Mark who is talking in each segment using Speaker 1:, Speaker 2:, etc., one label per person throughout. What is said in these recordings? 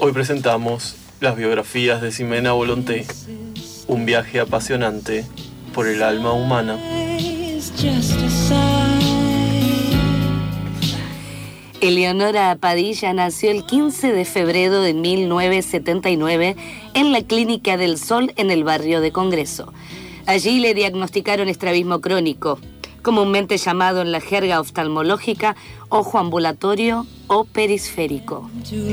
Speaker 1: Hoy presentamos las biografías de Ximena Volonté, un viaje apasionante por el alma humana.
Speaker 2: Eleonora Padilla nació el 15 de febrero de 1979 en la Clínica del Sol en el barrio de Congreso. Allí le diagnosticaron estrabismo crónico, comúnmente llamado en la jerga oftalmológica ojo ambulatorio o perisférico.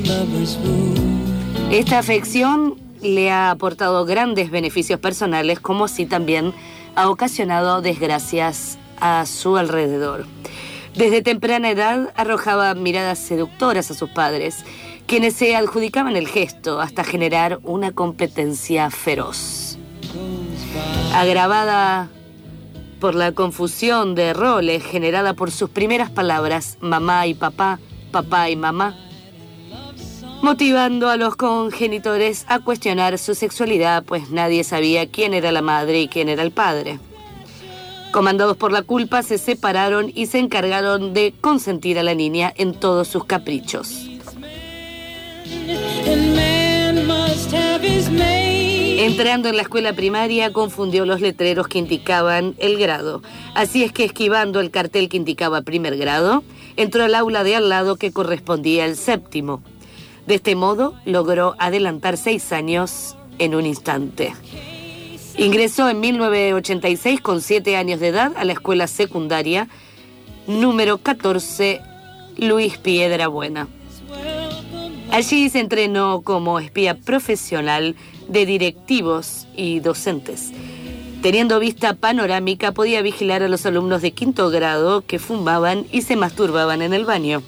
Speaker 2: Esta afección le ha aportado grandes beneficios personales, como así también ha ocasionado desgracias a su alrededor. Desde temprana edad arrojaba miradas seductoras a sus padres, quienes se adjudicaban el gesto hasta generar una competencia feroz. Agravada por la confusión de roles generada por sus primeras palabras, mamá y papá, papá y mamá, motivando a los congenitores a cuestionar su sexualidad, pues nadie sabía quién era la madre y quién era el padre. Comandados por la culpa, se separaron y se encargaron de consentir a la niña en todos sus caprichos. Entrando en la escuela primaria, confundió los letreros que indicaban el grado. Así es que, esquivando el cartel que indicaba primer grado, entró al aula de al lado que correspondía al séptimo. De este modo, logró adelantar 6 años en un instante. Ingresó en 1986 con 7 años de edad a la escuela secundaria número 14 Luis Piedrabuena. Allí se entrenó como espía profesional de directivos y docentes. Teniendo vista panorámica, podía vigilar a los alumnos de 5º grado que fumaban y se masturbaban en el baño.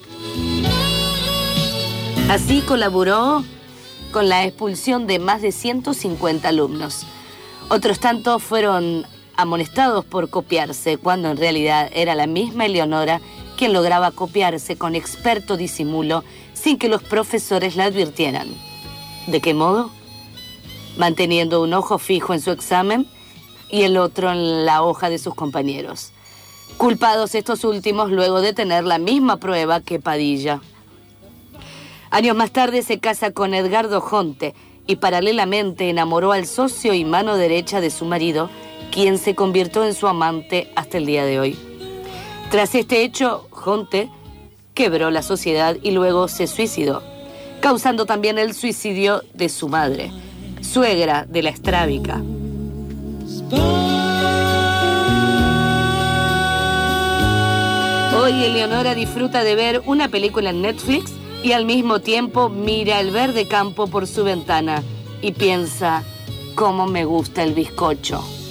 Speaker 2: Así colaboró con la expulsión de más de 150 alumnos. Otros tantos fueron amonestados por copiarse, cuando en realidad era la misma Eleonora quien lograba copiarse con experto disimulo sin que los profesores la advirtieran. ¿De qué modo? Manteniendo un ojo fijo en su examen y el otro en la hoja de sus compañeros. Culpados estos últimos luego de tener la misma prueba que Padilla. Años más tarde se casa con Edgardo Jonte y paralelamente enamoró al socio y mano derecha de su marido, quien se convirtió en su amante hasta el día de hoy. Tras este hecho, Jonte quebró la sociedad y luego se suicidó, causando también el suicidio de su madre, suegra de la estrábica. Hoy Eleonora disfruta de ver una película en Netflix y al mismo tiempo mira el verde campo por su ventana y piensa: ¿cómo me gusta el bizcocho?